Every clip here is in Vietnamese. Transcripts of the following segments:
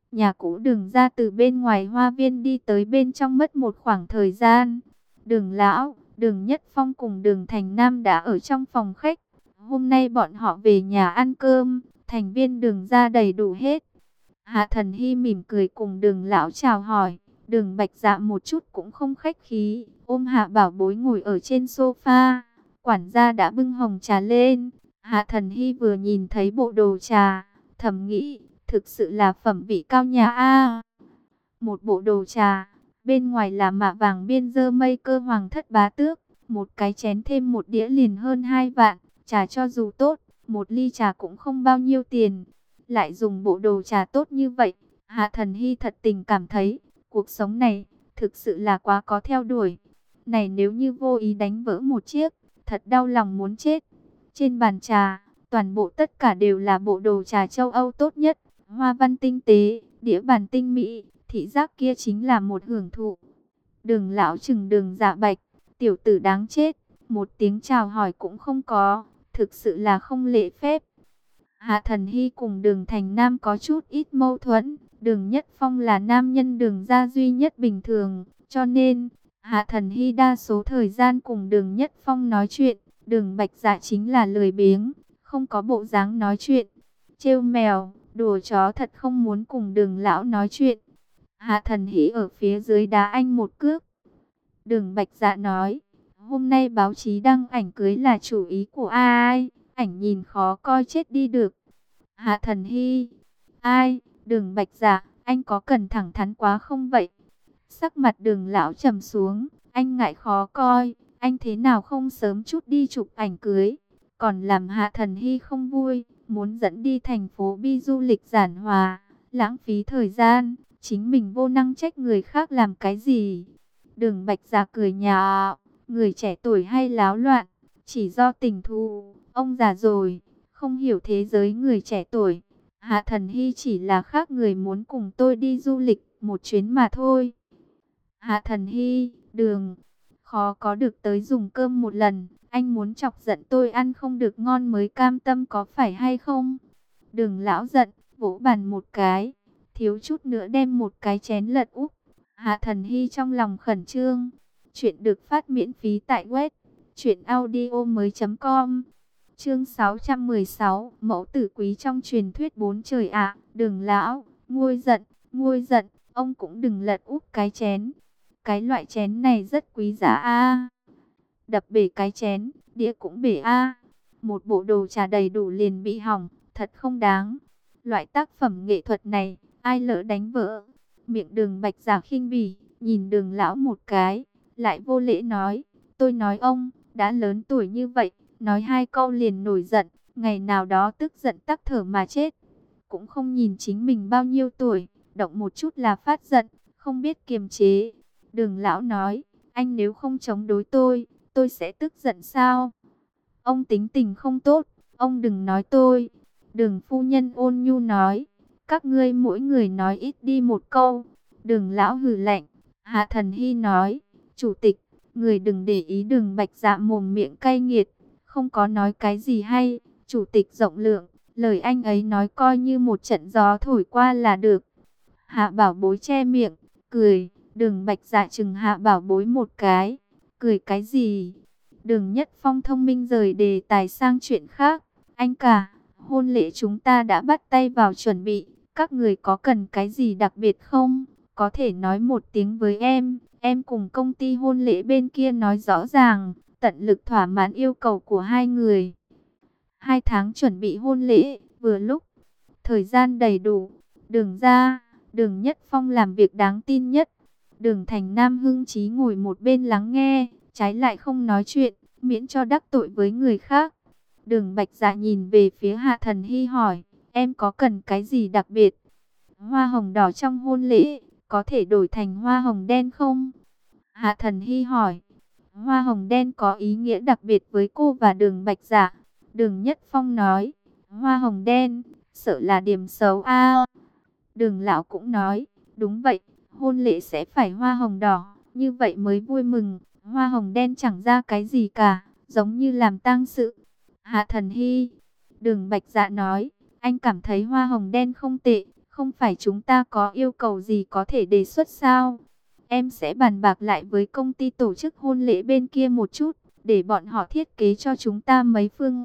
Nhà cũ Đường ra từ bên ngoài hoa viên đi tới bên trong mất một khoảng thời gian. Đường Lão, Đường Nhất Phong cùng Đường Thành Nam đã ở trong phòng khách. Hôm nay bọn họ về nhà ăn cơm, thành viên Đường ra đầy đủ hết. Hạ Thần Hy mỉm cười cùng Đường Lão chào hỏi. Đường Bạch Dạ một chút cũng không khách khí, ôm Hạ Bảo Bối ngồi ở trên sofa. Quản gia đã bưng hồng trà lên. Hạ Thần Hy vừa nhìn thấy bộ đồ trà, thầm nghĩ, thực sự là phẩm vị cao nhà a. Một bộ đồ trà, bên ngoài là mạ vàng biên dơ mây cơ hoàng thất bá tước, một cái chén thêm một đĩa liền hơn 2 vạn, trà cho dù tốt, một ly trà cũng không bao nhiêu tiền. Lại dùng bộ đồ trà tốt như vậy, Hạ Thần Hy thật tình cảm thấy, cuộc sống này, thực sự là quá có theo đuổi. Này nếu như vô ý đánh vỡ một chiếc, thật đau lòng muốn chết. Trên bàn trà, toàn bộ tất cả đều là bộ đồ trà châu Âu tốt nhất, hoa văn tinh tế, đĩa bàn tinh mỹ, thị giác kia chính là một hưởng thụ. Đường Lão chừng Đường Dạ Bạch, tiểu tử đáng chết, một tiếng chào hỏi cũng không có, thực sự là không lễ phép. Hạ Thần Hy cùng Đường Thành Nam có chút ít mâu thuẫn, Đường Nhất Phong là nam nhân Đường gia duy nhất bình thường, cho nên Hạ Thần Hy đa số thời gian cùng Đường Nhất Phong nói chuyện, Đường Bạch Dạ chính là lười biếng, không có bộ dáng nói chuyện. Trêu mèo, đùa chó thật không muốn cùng Đường Lão nói chuyện. Hạ Thần Hy ở phía dưới đá anh một cước. Đường Bạch Dạ nói, hôm nay báo chí đăng ảnh cưới là chủ ý của ai? Ảnh nhìn khó coi chết đi được. Hạ Thần Hy, ai? Đường Bạch Dạ, anh có cần thẳng thắn quá không vậy? Sắc mặt Đường Lão trầm xuống, anh ngại khó coi, anh thế nào không sớm chút đi chụp ảnh cưới, còn làm Hạ Thần Hy không vui, muốn dẫn đi thành phố bi du lịch giản hòa, lãng phí thời gian, chính mình vô năng trách người khác làm cái gì? Đường Bạch Dạ cười nhạo, người trẻ tuổi hay láo loạn, chỉ do tình thù, ông già rồi, không hiểu thế giới người trẻ tuổi. Hạ Thần Hy chỉ là khác người muốn cùng tôi đi du lịch một chuyến mà thôi. Hạ Thần Hy, Đường, khó có được tới dùng cơm một lần, anh muốn chọc giận tôi ăn không được ngon mới cam tâm có phải hay không? Đường Lão giận, vỗ bàn một cái, thiếu chút nữa đem một cái chén lật úp. Hạ Thần Hy trong lòng khẩn trương. Chuyện được phát miễn phí tại web truyệnaudiomoi.com. Chương 616, mẫu tử quý trong truyền thuyết bốn trời ạ. Đường Lão, nguôi giận, ông cũng đừng lật úp cái chén. Cái loại chén này rất quý giá a. Đập bể cái chén, đĩa cũng bể a. Một bộ đồ trà đầy đủ liền bị hỏng, thật không đáng. Loại tác phẩm nghệ thuật này, ai lỡ đánh vỡ? Miệng Đường Bạch Dạ khinh bỉ, nhìn Đường Lão một cái, lại vô lễ nói, tôi nói ông, đã lớn tuổi như vậy, nói hai câu liền nổi giận, ngày nào đó tức giận tắc thở mà chết. Cũng không nhìn chính mình bao nhiêu tuổi, động một chút là phát giận, không biết kiềm chế. Đường Lão nói, anh nếu không chống đối tôi sẽ tức giận sao? Ông tính tình không tốt, ông đừng nói tôi. Đường phu nhân ôn nhu nói, các ngươi mỗi người nói ít đi một câu. Đường Lão hừ lạnh. Hạ Thần Hy nói, chủ tịch, người đừng để ý. Đường Bạch Dạ mồm miệng cay nghiệt, không có nói cái gì hay. Chủ tịch rộng lượng, lời anh ấy nói coi như một trận gió thổi qua là được. Hạ Bảo Bối che miệng, cười. Đường Bạch Dạ chừng Hạ Bảo Bối một cái, cười cái gì? Đường Nhất Phong thông minh rời đề tài sang chuyện khác. Anh cả, hôn lễ chúng ta đã bắt tay vào chuẩn bị, các người có cần cái gì đặc biệt không? Có thể nói một tiếng với em cùng công ty hôn lễ bên kia nói rõ ràng, tận lực thỏa mãn yêu cầu của hai người. 2 tháng chuẩn bị hôn lễ, vừa lúc, thời gian đầy đủ. Đường ra, Đường Nhất Phong làm việc đáng tin nhất. Đường Thành Nam hưng trí ngồi một bên lắng nghe, trái lại không nói chuyện, miễn cho đắc tội với người khác. Đường Bạch Dạ nhìn về phía Hạ Thần Hy hỏi, em có cần cái gì đặc biệt? Hoa hồng đỏ trong hôn lễ, có thể đổi thành hoa hồng đen không? Hạ Thần Hy hỏi, hoa hồng đen có ý nghĩa đặc biệt với cô và Đường Bạch Dạ. Đường Nhất Phong nói, hoa hồng đen, sợ là điểm xấu a. Đường Lão cũng nói, đúng vậy, hôn lễ sẽ phải hoa hồng đỏ, như vậy mới vui mừng. Hoa hồng đen chẳng ra cái gì cả, giống như làm tang sự. Hạ Thần Hy, Đường Bạch Dạ nói, anh cảm thấy hoa hồng đen không tệ, Không phải chúng ta có yêu cầu gì có thể đề xuất sao? Em sẽ bàn bạc lại với công ty tổ chức hôn lễ bên kia một chút, để bọn họ thiết kế cho chúng ta mấy phương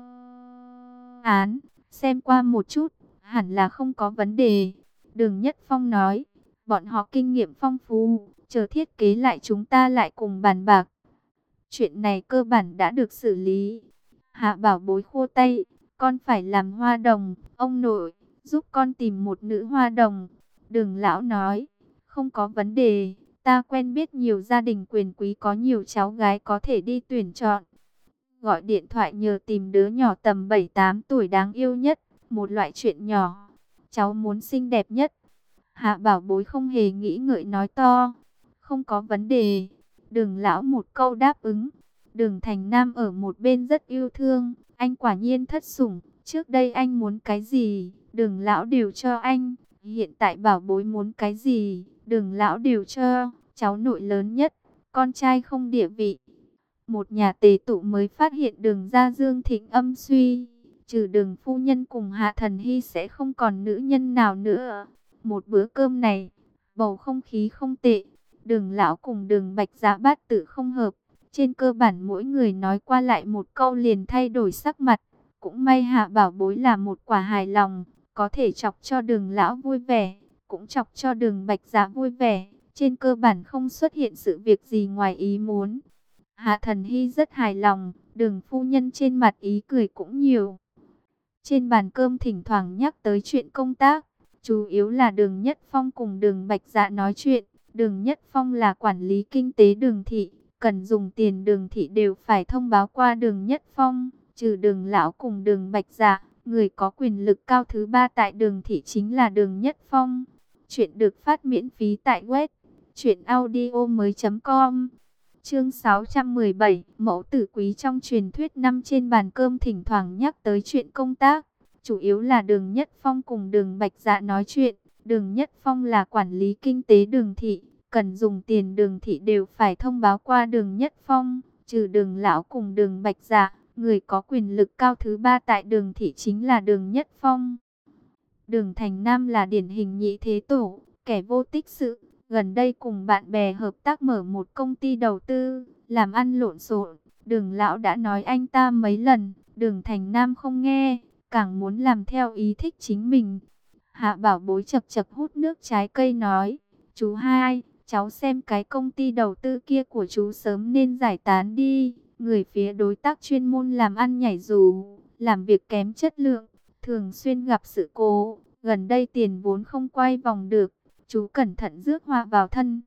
án, xem qua một chút, hẳn là không có vấn đề. Đường Nhất Phong nói, bọn họ kinh nghiệm phong phú, chờ thiết kế lại chúng ta lại cùng bàn bạc. Chuyện này cơ bản đã được xử lý. Hạ Bảo Bối khua tay, con phải làm hoa đồng, ông nội, giúp con tìm một nữ hoa đồng. Đường lão nói, không có vấn đề, ta quen biết nhiều gia đình quyền quý có nhiều cháu gái có thể đi tuyển chọn. Gọi điện thoại nhờ tìm đứa nhỏ tầm 7-8 tuổi đáng yêu nhất, một loại chuyện nhỏ. Cháu muốn xinh đẹp nhất. Hạ Bảo Bối không hề nghĩ ngợi nói to, không có vấn đề. Đường lão một câu đáp ứng. Đường Thành Nam ở một bên rất yêu thương, anh quả nhiên thất sủng. Trước đây anh muốn cái gì, Đường lão đều cho anh. Hiện tại Bảo Bối muốn cái gì, Đường lão đều cho. Cháu nội lớn nhất, con trai không địa vị. Một nhà tề tụ mới phát hiện Đường gia Dương Thịnh âm suy, trừ Đường phu nhân cùng Hạ Thần Hy sẽ không còn nữ nhân nào nữa. Một bữa cơm này, bầu không khí không tệ. Đường lão cùng Đường Bạch Dạ bát tự không hợp. Trên cơ bản mỗi người nói qua lại một câu liền thay đổi sắc mặt. Cũng may Hạ Bảo Bối là một quả hài lòng, có thể chọc cho Đường lão vui vẻ, cũng chọc cho Đường Bạch Dạ vui vẻ. Trên cơ bản không xuất hiện sự việc gì ngoài ý muốn. Hạ Thần Hy rất hài lòng, Đường phu nhân trên mặt ý cười cũng nhiều. Trên bàn cơm thỉnh thoảng nhắc tới chuyện công tác, chủ yếu là Đường Nhất Phong cùng Đường Bạch Dạ nói chuyện. Đường Nhất Phong là quản lý kinh tế Đường thị, cần dùng tiền Đường thị đều phải thông báo qua Đường Nhất Phong. Trừ Đường lão cùng Đường Bạch Dạ, người có quyền lực cao thứ ba tại Đường thị chính là Đường Nhất Phong. Chuyện được phát miễn phí tại web truyệnaudiomoi.com. Chương 617, mẫu tử quý trong truyền thuyết. Năm trên bàn cơm thỉnh thoảng nhắc tới chuyện công tác, chủ yếu là Đường Nhất Phong cùng Đường Bạch Dạ nói chuyện. Đường Nhất Phong là quản lý kinh tế Đường thị, cần dùng tiền Đường thị đều phải thông báo qua Đường Nhất Phong. Trừ Đường lão cùng Đường Bạch Dạ, người có quyền lực cao thứ ba tại Đường thị chính là Đường Nhất Phong. Đường Thành Nam là điển hình nhị thế tổ, kẻ vô tích sự. Gần đây cùng bạn bè hợp tác mở một công ty đầu tư, làm ăn lộn xộn. Đường lão đã nói anh ta mấy lần, Đường Thành Nam không nghe, càng muốn làm theo ý thích chính mình. Hạ Bảo Bối chật chật hút nước trái cây nói, chú hai, cháu xem cái công ty đầu tư kia của chú sớm nên giải tán đi. Người phía đối tác chuyên môn làm ăn nhảy dù, làm việc kém chất lượng, thường xuyên gặp sự cố, gần đây tiền vốn không quay vòng được. Chú cẩn thận rước hoa vào thân.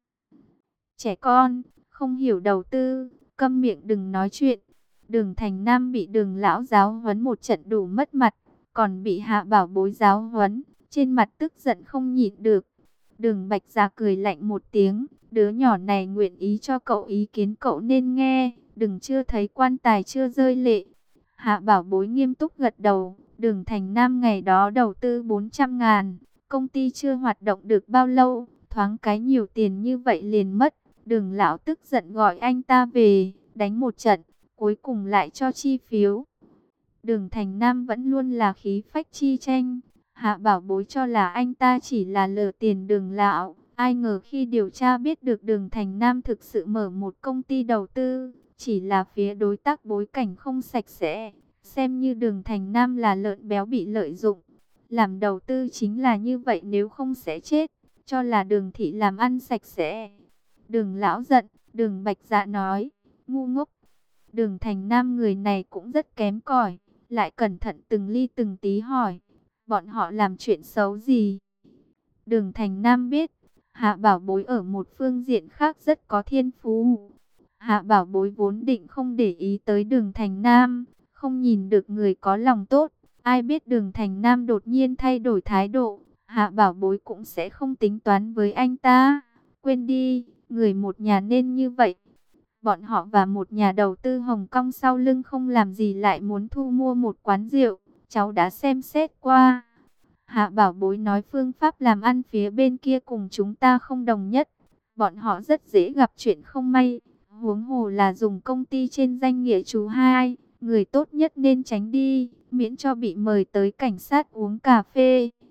Trẻ con, không hiểu đầu tư, câm miệng đừng nói chuyện. Đường Thành Nam bị Đường lão giáo huấn một trận đủ mất mặt, còn bị Hạ Bảo Bối giáo huấn, trên mặt tức giận không nhịn được. Đường Bạch Dạ cười lạnh một tiếng, đứa nhỏ này nguyện ý cho cậu ý kiến cậu nên nghe, đừng chưa thấy quan tài chưa rơi lệ. Hạ Bảo Bối nghiêm túc gật đầu, Đường Thành Nam ngày đó đầu tư 400.000. Công ty chưa hoạt động được bao lâu, thoáng cái nhiều tiền như vậy liền mất. Đường lão tức giận gọi anh ta về, đánh một trận, cuối cùng lại cho chi phiếu. Đường Thành Nam vẫn luôn là khí phách chi tranh. Hạ Bảo Bối cho là anh ta chỉ là lừa tiền Đường lão. Ai ngờ khi điều tra biết được Đường Thành Nam thực sự mở một công ty đầu tư, chỉ là phía đối tác bối cảnh không sạch sẽ, xem như Đường Thành Nam là lợn béo bị lợi dụng. Làm đầu tư chính là như vậy, nếu không sẽ chết, cho là Đường thị làm ăn sạch sẽ. Đường lão giận, Đường Bạch Dạ nói, ngu ngốc. Đường Thành Nam người này cũng rất kém cỏi, lại cẩn thận từng ly từng tí hỏi, bọn họ làm chuyện xấu gì? Đường Thành Nam biết, Hạ Bảo Bối ở một phương diện khác rất có thiên phú. Hạ Bảo Bối vốn định không để ý tới Đường Thành Nam, không nhìn được người có lòng tốt. Ai biết Đường Thành Nam đột nhiên thay đổi thái độ, Hạ Bảo Bối cũng sẽ không tính toán với anh ta. Quên đi, người một nhà nên như vậy. Bọn họ và một nhà đầu tư Hồng Kông sau lưng không làm gì lại muốn thu mua một quán rượu. Cháu đã xem xét qua. Hạ Bảo Bối nói phương pháp làm ăn phía bên kia cùng chúng ta không đồng nhất. Bọn họ rất dễ gặp chuyện không may. Huống hồ là dùng công ty trên danh nghĩa chú hai. Người tốt nhất nên tránh đi, miễn cho bị mời tới cảnh sát uống cà phê.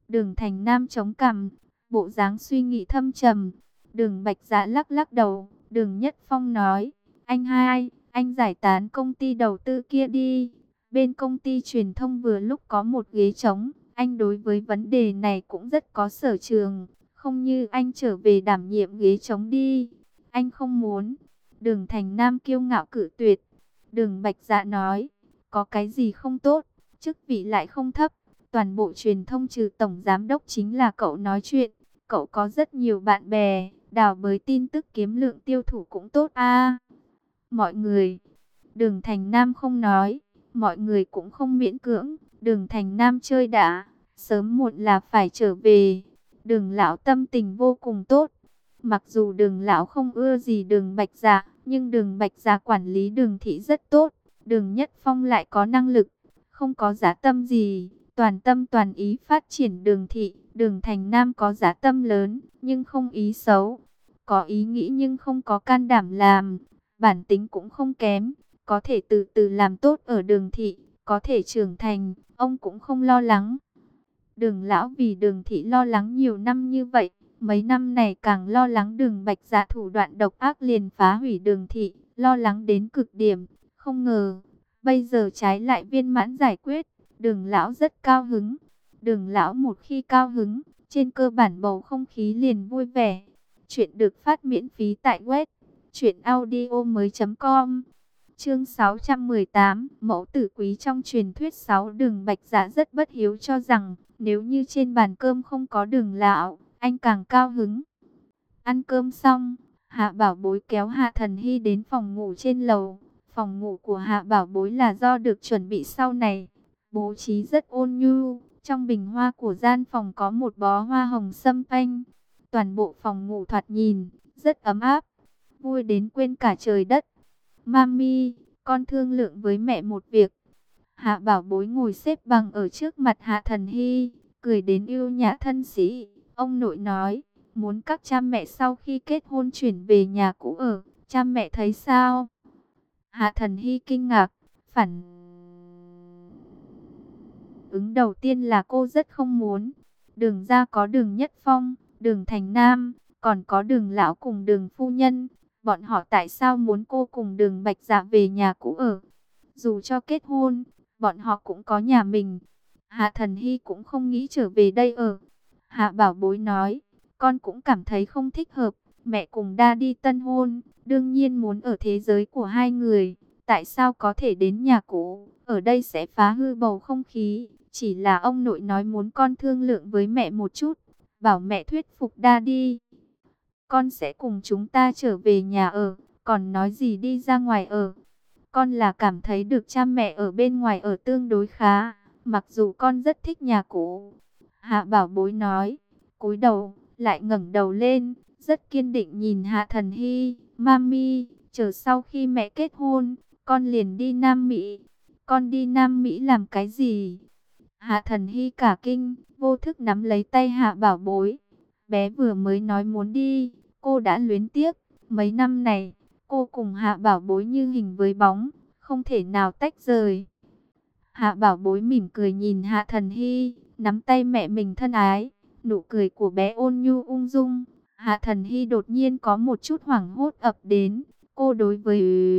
Đường Thành Nam chống cằm, bộ dáng suy nghĩ thâm trầm. Đường Bạch Dạ lắc lắc đầu. Đường Nhất Phong nói, anh hai, anh giải tán công ty đầu tư kia đi. Bên công ty truyền thông vừa lúc có một ghế trống. Anh đối với vấn đề này cũng rất có sở trường. Không như anh trở về đảm nhiệm ghế trống đi. Anh không muốn. Đường Thành Nam kiêu ngạo cự tuyệt. Đường Bạch Dạ nói, có cái gì không tốt, chức vị lại không thấp. Toàn bộ truyền thông trừ tổng giám đốc chính là cậu nói chuyện. Cậu có rất nhiều bạn bè, đào bới tin tức kiếm lượng tiêu thụ cũng tốt a. Mọi người, Đường Thành Nam không nói, mọi người cũng không miễn cưỡng. Đường Thành Nam chơi đã, sớm muộn là phải trở về. Đường lão tâm tình vô cùng tốt. Mặc dù Đường lão không ưa gì Đường Bạch Dạ, nhưng Đường Bạch Dạ quản lý Đường thị rất tốt. Đường Nhất Phong lại có năng lực, không có dã tâm gì, toàn tâm toàn ý phát triển Đường thị. Đường Thành Nam có dã tâm lớn, nhưng không ý xấu, có ý nghĩ nhưng không có can đảm làm. Bản tính cũng không kém, có thể từ từ làm tốt ở Đường thị, có thể trưởng thành, ông cũng không lo lắng. Đường lão vì Đường thị lo lắng nhiều năm như vậy, mấy năm này càng lo lắng Đường Bạch Dạ thủ đoạn độc ác liền phá hủy Đường thị, lo lắng đến cực điểm. Không ngờ, bây giờ trái lại viên mãn giải quyết, Đường lão rất cao hứng. Đường lão một khi cao hứng, trên cơ bản bầu không khí liền vui vẻ. Chuyện được phát miễn phí tại web truyệnaudiomoi.com. Chương 618, mẫu tử quý trong truyền thuyết 6. Đường Bạch Dạ rất bất hiếu cho rằng, nếu như trên bàn cơm không có Đường lão, anh càng cao hứng. Ăn cơm xong, Hạ Bảo Bối kéo Hạ Thần Hy đến phòng ngủ trên lầu. Phòng ngủ của Hạ Bảo Bối là do được chuẩn bị sau này, bố trí rất ôn nhu. Trong bình hoa của gian phòng có một bó hoa hồng sâm panh. Toàn bộ phòng ngủ thoạt nhìn rất ấm áp, vui đến quên cả trời đất. Mami, con thương lượng với mẹ một việc. Hạ Bảo Bối ngồi xếp bằng ở trước mặt Hạ Thần Hy, cười đến yêu nhã thân sĩ. Ông nội nói, muốn các cha mẹ sau khi kết hôn chuyển về nhà cũ ở. Cha mẹ thấy sao? Hạ Thần Hy kinh ngạc, phản ứng đầu tiên là cô rất không muốn. Đường ra có Đường Nhất Phong, Đường Thành Nam, còn có Đường lão cùng Đường phu nhân. Bọn họ tại sao muốn cô cùng Đường Bạch Dạ về nhà cũ ở? Dù cho kết hôn, bọn họ cũng có nhà mình. Hạ Thần Hy cũng không nghĩ trở về đây ở. Hạ Bảo Bối nói, con cũng cảm thấy không thích hợp. Mẹ cùng đa đi tân hôn, đương nhiên muốn ở thế giới của hai người. Tại sao có thể đến nhà cũ? Ở đây sẽ phá hư bầu không khí. Chỉ là ông nội nói muốn con thương lượng với mẹ một chút, bảo mẹ thuyết phục đa đi. Con sẽ cùng chúng ta trở về nhà ở, còn nói gì đi ra ngoài ở. Con là cảm thấy được cha mẹ ở bên ngoài ở tương đối khá, mặc dù con rất thích nhà cũ. Hạ Bảo Bối nói, cúi đầu, lại ngẩng đầu lên, rất kiên định nhìn Hạ Thần Hy. Mami, chờ sau khi mẹ kết hôn, con liền đi Nam Mỹ. Con đi Nam Mỹ làm cái gì? Hạ Thần Hy cả kinh, vô thức nắm lấy tay Hạ Bảo Bối. Bé vừa mới nói muốn đi, cô đã luyến tiếc. Mấy năm này, cô cùng Hạ Bảo Bối như hình với bóng, không thể nào tách rời. Hạ Bảo Bối mỉm cười nhìn Hạ Thần Hy, nắm tay mẹ mình thân ái. Nụ cười của bé ôn nhu ung dung. Hạ Thần Hy đột nhiên có một chút hoảng hốt ập đến. Cô đối với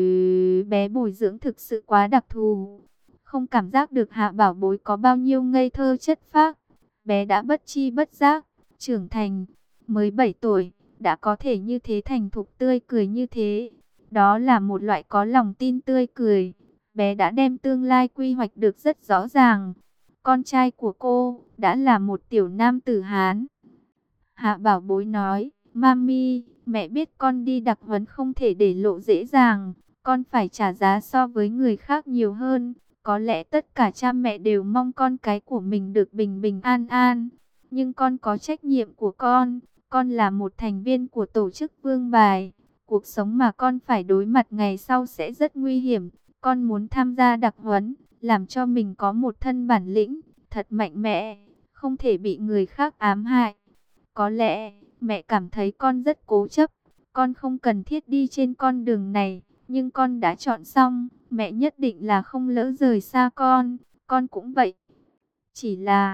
bé bồi dưỡng thực sự quá đặc thù, không cảm giác được Hạ Bảo Bối có bao nhiêu ngây thơ chất phác. Bé đã bất chi bất giác trưởng thành, mới 7 tuổi, đã có thể như thế thành thục tươi cười như thế. Đó là một loại có lòng tin tươi cười. Bé đã đem tương lai quy hoạch được rất rõ ràng. Con trai của cô đã là một tiểu nam tử Hán. Hạ Bảo Bối nói, Mami, mẹ biết con đi đặc huấn không thể để lộ dễ dàng. Con phải trả giá so với người khác nhiều hơn. Có lẽ tất cả cha mẹ đều mong con cái của mình được bình bình an an. Nhưng con có trách nhiệm của con. Con là một thành viên của tổ chức Vương Bài. Cuộc sống mà con phải đối mặt ngày sau sẽ rất nguy hiểm. Con muốn tham gia đặc huấn, làm cho mình có một thân bản lĩnh, thật mạnh mẽ, không thể bị người khác ám hại. Có lẽ, mẹ cảm thấy con rất cố chấp. Con không cần thiết đi trên con đường này, nhưng con đã chọn xong. Mẹ nhất định là không lỡ rời xa con cũng vậy. Chỉ là,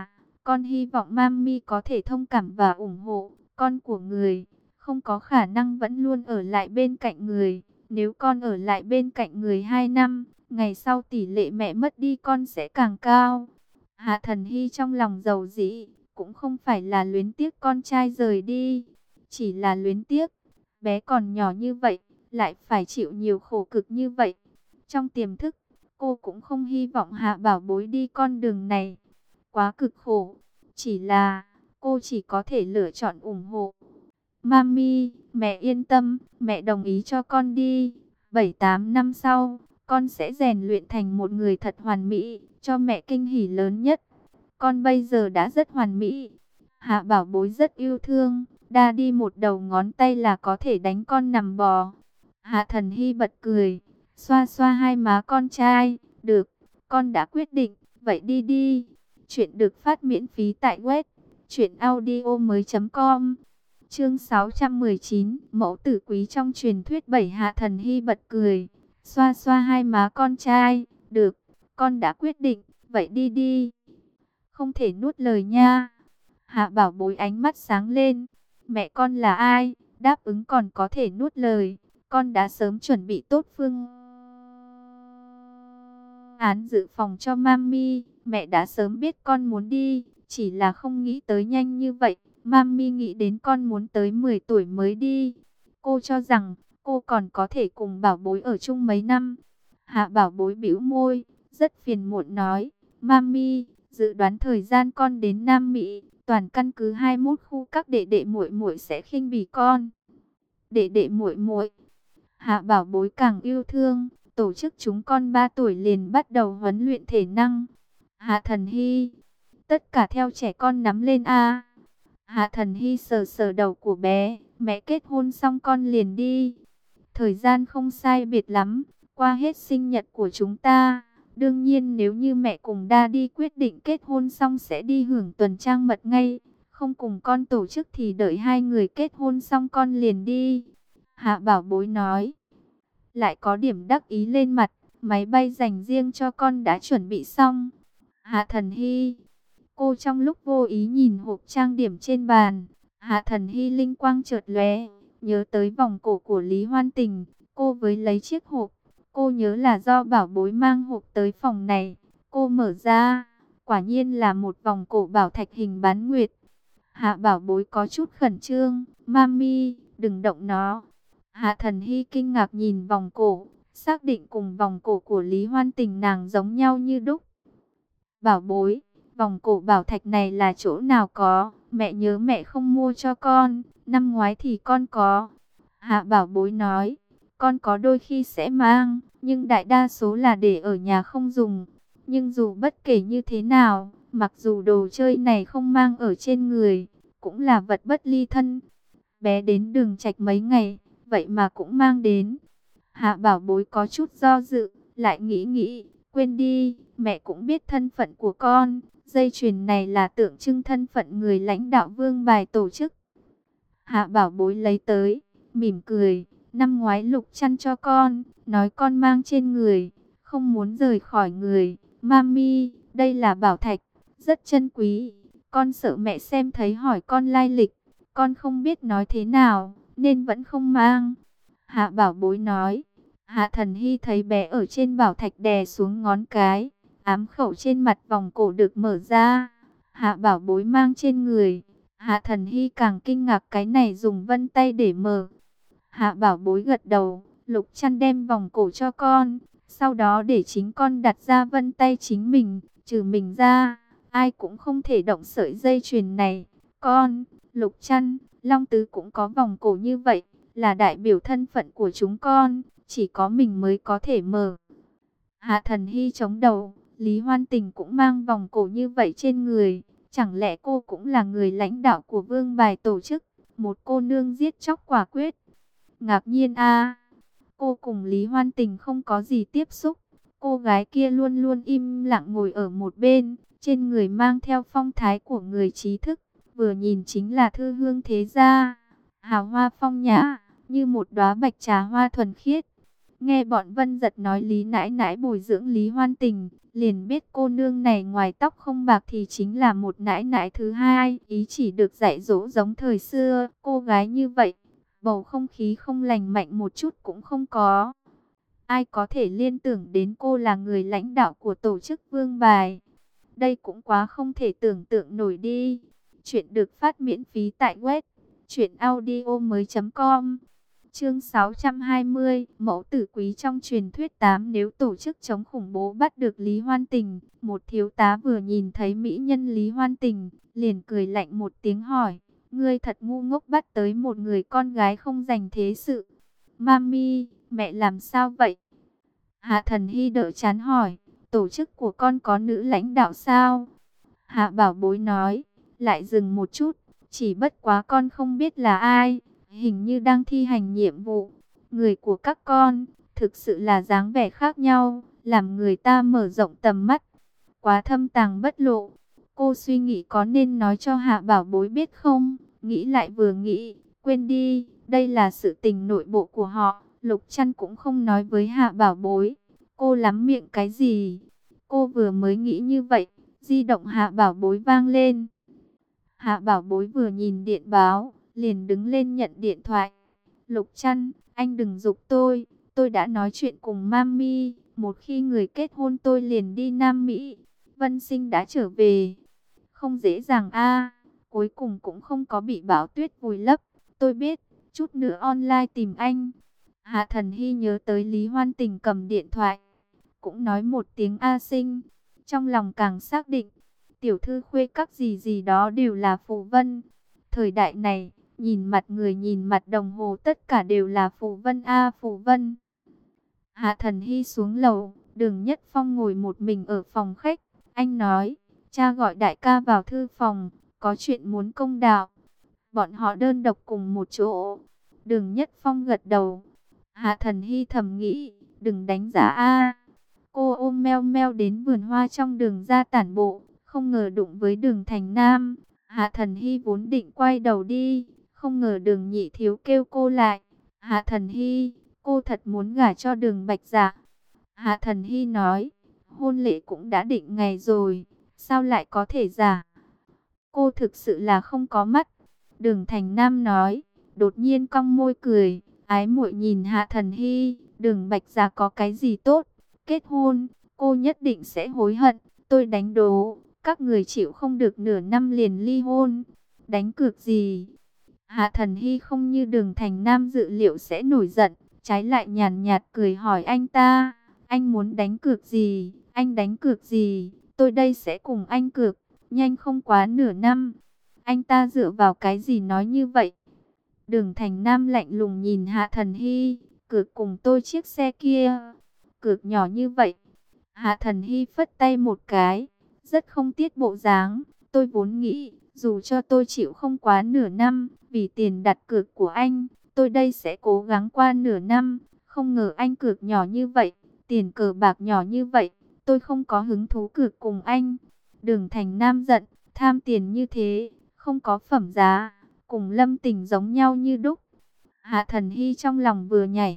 Con hy vọng Mami có thể thông cảm và ủng hộ. Con của người không có khả năng vẫn luôn ở lại bên cạnh người. Nếu con ở lại bên cạnh người 2 năm, ngày sau tỷ lệ mẹ mất đi con sẽ càng cao. Hạ Thần Hy trong lòng dầu dĩ, cũng không phải là luyến tiếc con trai rời đi, chỉ là luyến tiếc bé còn nhỏ như vậy, lại phải chịu nhiều khổ cực như vậy. Trong tiềm thức, cô cũng không hy vọng Hạ Bảo Bối đi con đường này, quá cực khổ. Chỉ là cô chỉ có thể lựa chọn ủng hộ. Mami, mẹ yên tâm, mẹ đồng ý cho con đi. 7-8 năm sau, con sẽ rèn luyện thành một người thật hoàn mỹ, cho mẹ kinh hỉ lớn nhất. Con bây giờ đã rất hoàn mỹ. Hạ Bảo Bối rất yêu thương, đa đi một đầu ngón tay là có thể đánh con nằm bò. Hạ Thần Hy bật cười, xoa xoa hai má con trai. Được, con đã quyết định, vậy đi đi. Chuyện được phát miễn phí tại web truyệnaudiomoi.com. Chương 619, mẫu tử quý trong truyền thuyết 7. Hạ Thần Hy bật cười, xoa xoa hai má con trai. Được, con đã quyết định, vậy đi đi. Không thể nuốt lời nha. Hạ Bảo Bối ánh mắt sáng lên. Mẹ con là ai? Đáp ứng còn có thể nuốt lời. Con đã sớm chuẩn bị tốt phương án dự phòng cho Mami. Mẹ đã sớm biết con muốn đi, chỉ là không nghĩ tới nhanh như vậy. Mami nghĩ đến con muốn tới 10 tuổi mới đi. Cô cho rằng cô còn có thể cùng Bảo Bối ở chung mấy năm. Hạ Bảo Bối bĩu môi, rất phiền muộn nói, Mami, dự đoán thời gian con đến Nam Mỹ, toàn căn cứ 21 khu các đệ đệ muội muội sẽ khinh bỉ con. Đệ đệ muội muội? Hạ Bảo Bối càng yêu thương, tổ chức chúng con 3 tuổi liền bắt đầu huấn luyện thể năng. Hạ Thần Hy, tất cả theo trẻ con nắm lên a. Hạ Thần Hy sờ sờ đầu của bé, mẹ kết hôn xong con liền đi. Thời gian không sai biệt lắm, qua hết sinh nhật của chúng ta. Đương nhiên nếu như mẹ cùng Daddy quyết định kết hôn xong sẽ đi hưởng tuần trăng mật ngay. Không cùng con tổ chức thì đợi hai người kết hôn xong con liền đi. Hạ Bảo Bối nói. Lại có điểm đắc ý lên mặt, máy bay dành riêng cho con đã chuẩn bị xong. Hạ Thần Hy, cô trong lúc vô ý nhìn hộp trang điểm trên bàn. Hạ Thần Hy linh quang chợt lóe, nhớ tới vòng cổ của Lý Hoan Tình. Cô với lấy chiếc hộp, cô nhớ là do Bảo Bối mang hộp tới phòng này. Cô mở ra, quả nhiên là một vòng cổ bảo thạch hình bán nguyệt. Hạ Bảo Bối có chút khẩn trương, Mami, đừng động nó. Hạ Thần Hy kinh ngạc nhìn vòng cổ, xác định cùng vòng cổ của Lý Hoan Tình nàng giống nhau như đúc. Bảo Bối, vòng cổ bảo thạch này là chỗ nào có? Mẹ nhớ mẹ không mua cho con, năm ngoái thì con có. Hạ Bảo Bối nói, con có đôi khi sẽ mang, nhưng đại đa số là để ở nhà không dùng. Nhưng dù bất kể như thế nào, mặc dù đồ chơi này không mang ở trên người, cũng là vật bất ly thân. Bé đến Đường Trạch mấy ngày, vậy mà cũng mang đến. Hạ Bảo Bối có chút do dự, lại nghĩ, quên đi, mẹ cũng biết thân phận của con. Dây chuyền này là tượng trưng thân phận người lãnh đạo Vương Bài tổ chức. Hạ Bảo Bối lấy tới, mỉm cười, năm ngoái Lục chăn cho con, nói con mang trên người, không muốn rời khỏi người. Mami, đây là bảo thạch, rất chân quý, con sợ mẹ xem thấy hỏi con lai lịch, con không biết nói thế nào, nên vẫn không mang. Hạ Bảo Bối nói. Hạ Thần Hy thấy bé ở trên bảo thạch đè xuống ngón cái, ám khẩu trên mặt vòng cổ được mở ra. Hạ Bảo Bối mang trên người. Hạ Thần Hy càng kinh ngạc cái này dùng vân tay để mở. Hạ Bảo Bối gật đầu, Lục chăn đem vòng cổ cho con, sau đó để chính con đặt ra vân tay chính mình, trừ mình ra, ai cũng không thể động sợi dây chuyền này. Con, Lục chăn, Long Tứ cũng có vòng cổ như vậy, là đại biểu thân phận của chúng con, chỉ có mình mới có thể mở. Hạ Thần Hy chống đầu, Lý Hoan Tình cũng mang vòng cổ như vậy trên người, chẳng lẽ cô cũng là người lãnh đạo của Vương Bài tổ chức, một cô nương giết chóc quả quyết. Ngạc nhiên a, cô cùng Lý Hoan Tình không có gì tiếp xúc, cô gái kia luôn luôn im lặng ngồi ở một bên, trên người mang theo phong thái của người trí thức, vừa nhìn chính là thư hương thế gia, hào hoa phong nhã, như một đóa bạch trà hoa thuần khiết. Nghe bọn Vân Giật nói Lý nãi nãi bồi dưỡng Lý Hoan Tình, liền biết cô nương này ngoài tóc không bạc thì chính là một nãi nãi thứ hai, ý chỉ được dạy dỗ giống thời xưa. Cô gái như vậy, bầu không khí không lành mạnh một chút cũng không có. Ai có thể liên tưởng đến cô là người lãnh đạo của tổ chức Vương Bài. Đây cũng quá không thể tưởng tượng nổi đi. Chuyện được phát miễn phí tại web truyệnaudiomoi.com. Chương 620, mẫu tử quý trong truyền thuyết 8. Nếu tổ chức chống khủng bố bắt được Lý Hoan Tình, một thiếu tá vừa nhìn thấy mỹ nhân Lý Hoan Tình, liền cười lạnh một tiếng hỏi, ngươi thật ngu ngốc bắt tới một người con gái không dành thế sự. Mami, mẹ làm sao vậy? Hạ Thần Hy đỡ chán hỏi, tổ chức của con có nữ lãnh đạo sao? Hạ Bảo Bối nói, lại dừng một chút, chỉ bất quá con không biết là ai, hình như đang thi hành nhiệm vụ. Người của các con, thực sự là dáng vẻ khác nhau, làm người ta mở rộng tầm mắt, quá thâm tàng bất lộ. Cô suy nghĩ có nên nói cho Hạ Bảo Bối biết không? Nghĩ lại vừa nghĩ, quên đi, đây là sự tình nội bộ của họ. Lục Trăn cũng không nói với Hạ Bảo Bối. Cô lắm miệng cái gì? Cô vừa mới nghĩ như vậy, di động Hạ Bảo Bối vang lên. Hạ Bảo Bối vừa nhìn điện báo, liền đứng lên nhận điện thoại. Lục Trăn, anh đừng giục tôi đã nói chuyện cùng Mami, một khi người kết hôn tôi liền đi Nam Mỹ. Vân Sinh đã trở về. Không dễ dàng a, cuối cùng cũng không có bị bão tuyết vùi lấp. Tôi biết, chút nữa online tìm anh. Hạ Thần Hy nhớ tới Lý Hoan Tình cầm điện thoại, cũng nói một tiếng A Sinh. Trong lòng càng xác định, tiểu thư khuê các gì gì đó đều là phù vân. Thời đại này, nhìn mặt người nhìn mặt đồng hồ tất cả đều là phù vân a phù vân. Hạ Thần Hy xuống lầu, Đường Nhất Phong ngồi một mình ở phòng khách. Anh nói, cha gọi đại ca vào thư phòng, có chuyện muốn công đạo. Bọn họ đơn độc cùng một chỗ. Đường Nhất Phong gật đầu. Hạ Thần Hy thầm nghĩ, đừng đánh giá a. Cô ôm meo meo đến vườn hoa trong đường ra tản bộ, không ngờ đụng với Đường Thành Nam. Hạ Thần Hy vốn định quay đầu đi, không ngờ Đường Nhị Thiếu kêu cô lại. Hạ Thần Hy, cô thật muốn gả cho Đường Bạch Dạ. Hạ Thần Hy nói, hôn lễ cũng đã định ngày rồi, sao lại có thể giả? Cô thực sự là không có mắt. Đường Thành Nam nói, đột nhiên cong môi cười, ái muội nhìn Hạ Thần Hy, Đường Bạch Dạ có cái gì tốt? Kết hôn, cô nhất định sẽ hối hận. Tôi đánh đố, các người chịu không được nửa năm liền ly hôn. Đánh cược gì? Hạ Thần Hy không như Đường Thành Nam dự liệu sẽ nổi giận, trái lại nhàn nhạt cười hỏi anh ta, anh muốn đánh cược gì? Anh đánh cược gì? Tôi đây sẽ cùng anh cược, nhanh không quá nửa năm. Anh ta dựa vào cái gì nói như vậy? Đường Thành Nam lạnh lùng nhìn Hạ Thần Hy, cược cùng tôi chiếc xe kia. Cược nhỏ như vậy. Hạ Thần Hy phất tay một cái, rất không tiết bộ dáng. Tôi vốn nghĩ, dù cho tôi chịu không quá nửa năm, vì tiền đặt cược của anh, tôi đây sẽ cố gắng qua nửa năm. Không ngờ anh cược nhỏ như vậy, tiền cờ bạc nhỏ như vậy, tôi không có hứng thú cược cùng anh. Đường Thành Nam giận, tham tiền như thế, không có phẩm giá, cùng Lâm Tình giống nhau như đúc. Hạ Thần Hy trong lòng vừa nhảy,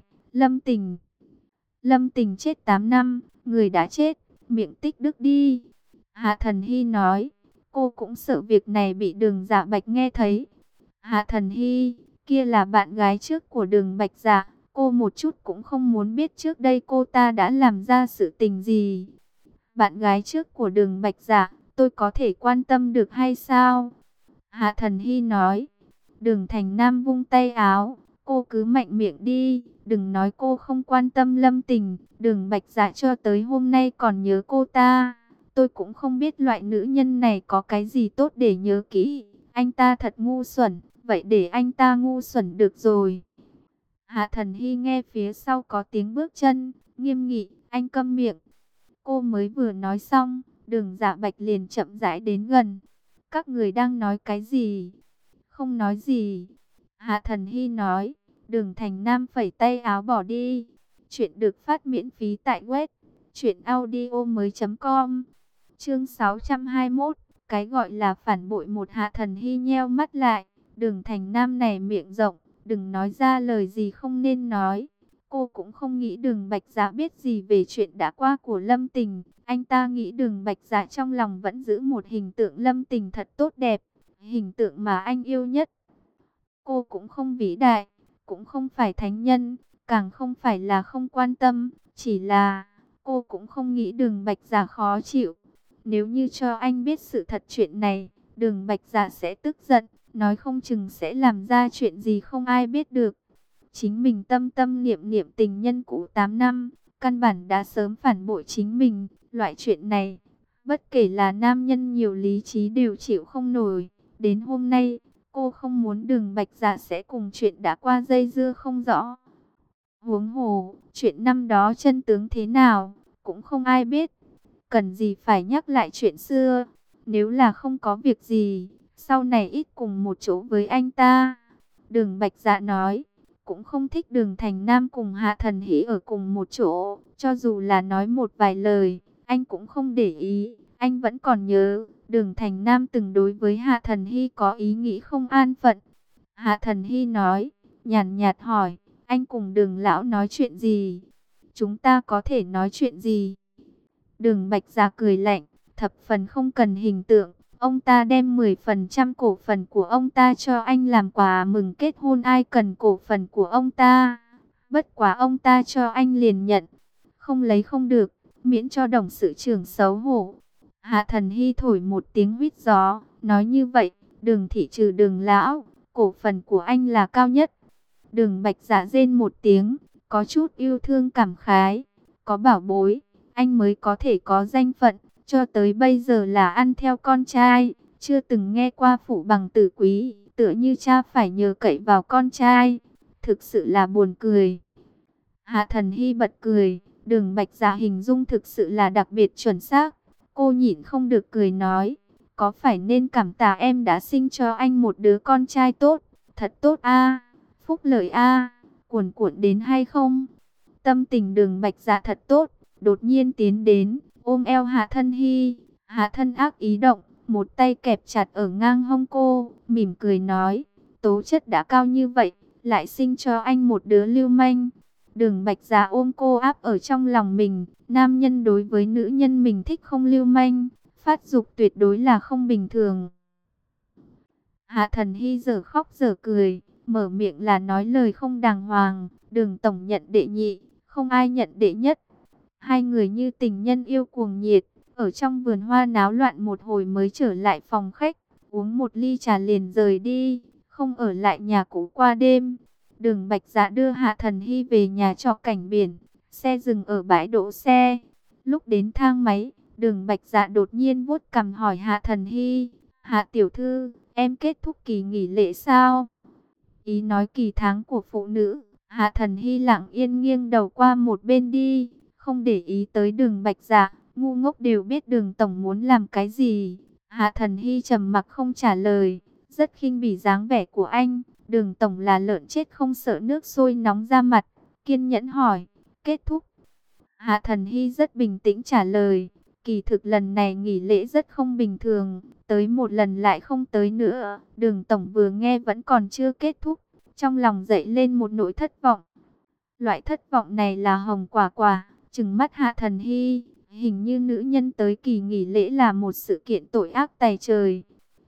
Lâm Tình chết 8 năm, người đã chết, miệng tích đức đi. Hạ Thần Hy nói, cô cũng sợ việc này bị Đường Dạ Bạch nghe thấy. Hạ Thần Hy, kia là bạn gái trước của Đường Bạch Dạ, cô một chút cũng không muốn biết trước đây cô ta đã làm ra sự tình gì. Bạn gái trước của Đường Bạch Dạ, tôi có thể quan tâm được hay sao? Hạ Thần Hy nói. Đường Thành Nam vung tay áo, cô cứ mạnh miệng đi, đừng nói cô không quan tâm Lâm Tình. Đường Bạch Dạ cho tới hôm nay còn nhớ cô ta. Tôi cũng không biết loại nữ nhân này có cái gì tốt để nhớ kỹ. Anh ta thật ngu xuẩn, vậy để anh ta ngu xuẩn được rồi. Hạ Thần Hy nghe phía sau có tiếng bước chân, nghiêm nghị, anh câm miệng. Cô mới vừa nói xong, Đường Dạ Bạch liền chậm rãi đến gần. Các người đang nói cái gì? Không nói gì. Hạ Thần Hy nói. Đường Thành Nam phẩy tay áo bỏ đi. Chuyện được phát miễn phí tại web truyệnaudiomoi.com. Chương 621. Cái gọi là phản bội một. Hạ Thần Hy nheo mắt lại. Đường Thành Nam này miệng rộng, đừng nói ra lời gì không nên nói. Cô cũng không nghĩ Đường Bạch Dạ biết gì về chuyện đã qua của Lâm Tình. Anh ta nghĩ Đường Bạch Dạ trong lòng vẫn giữ một hình tượng Lâm Tình thật tốt đẹp, hình tượng mà anh yêu nhất. Cô cũng không vĩ đại, cũng không phải thánh nhân, càng không phải là không quan tâm, chỉ là cô cũng không nghĩ Đường Bạch Dạ khó chịu. Nếu như cho anh biết sự thật chuyện này, Đường Bạch Dạ sẽ tức giận, nói không chừng sẽ làm ra chuyện gì không ai biết được. Chính mình tâm tâm niệm niệm tình nhân cũ 8 năm, căn bản đã sớm phản bội chính mình. Loại chuyện này, bất kể là nam nhân nhiều lý trí đều chịu không nổi. Đến hôm nay, cô không muốn Đường Bạch Dạ sẽ cùng chuyện đã qua dây dưa không rõ. Huống hồ, chuyện năm đó chân tướng thế nào, cũng không ai biết. Cần gì phải nhắc lại chuyện xưa, nếu là không có việc gì, sau này ít cùng một chỗ với anh ta. Đường Bạch Dạ nói, cũng không thích Đường Thành Nam cùng Hạ Thần Hỷ ở cùng một chỗ, cho dù là nói một vài lời, anh cũng không để ý. Anh vẫn còn nhớ, Đường Thành Nam từng đối với Hạ Thần Hy có ý nghĩ không an phận. Hạ Thần Hy nói, nhàn nhạt hỏi, anh cùng Đường lão nói chuyện gì? Chúng ta có thể nói chuyện gì? Đường Bạch Dạ cười lạnh, thập phần không cần hình tượng. Ông ta đem 10% cổ phần của ông ta cho anh làm quà mừng kết hôn, ai cần cổ phần của ông ta. Bất quá ông ta cho anh liền nhận, không lấy không được, miễn cho đồng sự trưởng xấu hổ. Hạ Thần Hy thổi một tiếng huýt gió, nói như vậy, Đường thị trừ Đường lão, cổ phần của anh là cao nhất. Đường Bạch Dạ rên một tiếng, có chút yêu thương cảm khái, có bảo bối, anh mới có thể có danh phận, cho tới bây giờ là ăn theo con trai, chưa từng nghe qua phụ bằng tử quý, tựa như cha phải nhờ cậy vào con trai, thực sự là buồn cười. Hạ Thần Hy bật cười, Đường Bạch Dạ hình dung thực sự là đặc biệt chuẩn xác, cô nhịn không được cười nói, có phải nên cảm tạ em đã sinh cho anh một đứa con trai tốt, thật tốt a, phúc lợi a, cuồn cuộn đến hay không? Tâm tình Đường Bạch Dạ thật tốt, đột nhiên tiến đến, ôm eo Hạ Thân Hy. Hạ Thân ác ý động, một tay kẹp chặt ở ngang hông cô, mỉm cười nói, tố chất đã cao như vậy, lại sinh cho anh một đứa lưu manh. Đường Bạch Dạ ôm cô áp ở trong lòng mình, nam nhân đối với nữ nhân mình thích không lưu manh, phát dục tuyệt đối là không bình thường. Hạ Thần Hy giờ khóc giờ cười, mở miệng là nói lời không đàng hoàng, Đường tổng nhận đệ nhị, không ai nhận đệ nhất. Hai người như tình nhân yêu cuồng nhiệt, ở trong vườn hoa náo loạn một hồi mới trở lại phòng khách, uống một ly trà liền rời đi, không ở lại nhà cũ qua đêm. Đường Bạch Dạ đưa Hạ Thần Hy về nhà trọ cảnh biển, xe dừng ở bãi đỗ xe. Lúc đến thang máy, Đường Bạch Dạ đột nhiên vuốt cằm hỏi Hạ Thần Hy, Hạ tiểu thư, em kết thúc kỳ nghỉ lễ sao? Ý nói kỳ tháng của phụ nữ. Hạ Thần Hy lặng yên nghiêng đầu qua một bên đi, không để ý tới Đường Bạch Dạ, ngu ngốc đều biết Đường tổng muốn làm cái gì. Hạ Thần Hy trầm mặc không trả lời, rất khinh bỉ dáng vẻ của anh. Đường tổng là lợn chết không sợ nước sôi nóng ra mặt, kiên nhẫn hỏi, kết thúc. Hạ Thần Hy rất bình tĩnh trả lời, kỳ thực lần này nghỉ lễ rất không bình thường, tới một lần lại không tới nữa. Đường tổng vừa nghe vẫn còn chưa kết thúc, trong lòng dậy lên một nỗi thất vọng. Loại thất vọng này là hồng quả quả, trừng mắt Hạ Thần Hy, hình như nữ nhân tới kỳ nghỉ lễ là một sự kiện tội ác tày trời.